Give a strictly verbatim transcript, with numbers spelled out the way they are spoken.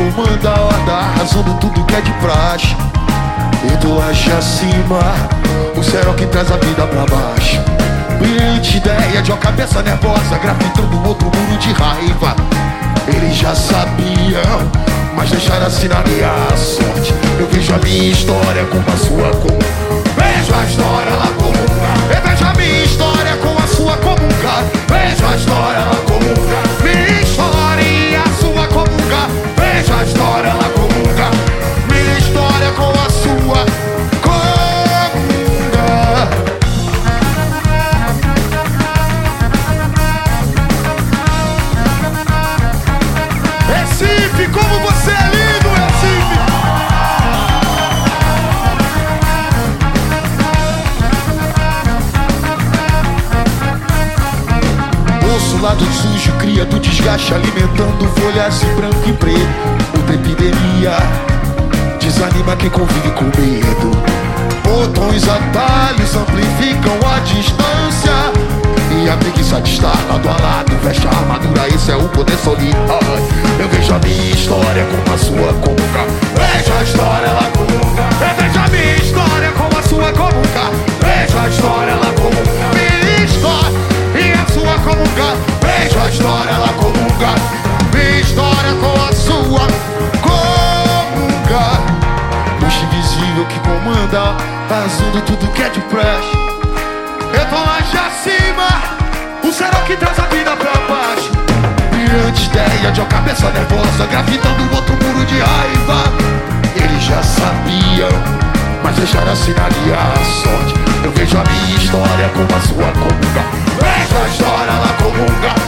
comanda a horda, arrasando tudo que é de praxe. E do laje acima, o céu que traz a vida pra baixo. Brilhante ideia de uma cabeça nervosa, grafitando outro muro de raiva. Eles já sabiam, mas deixaram assim na minha sorte. Eu vejo a minha história com a sua cor. Vejo a história lá comum. Eu vejo a minha história com a sua comum. Vejo a história lá comum. Minha história e a sua comum. Vejo a história lá comum. Minha história com a sua comum. Recife, como você é lindo, Recife! Osso lado sujo, cria do desgaste, alimentando folhas em branco e preto. Outra epidemia desanima quem convive com medo. Botões, atalhos amplificam a distância. E a preguiça de estar lado a lado veste a armadura, esse é o poder solitário. Eu vejo a minha história com a sua comunga. Vejo a história lá comunga. Eu vejo a minha história com a sua comunga. Vejo a história lá comunga. Minha história e a sua comunga. Vejo a história lá comunga. Minha história com a sua comunga. Luz invisível que comanda, azul tudo que é de praxe. Eu tô lá de acima, o céu que traz a vida pra baixo. Brilhante ideia de uma cabeça nervosa, gravitando outro muro de raiva. Eles já sabiam, mas deixaram assim na minha sorte. Eu vejo a minha história com a sua comunga. Vejo a história lá comunga.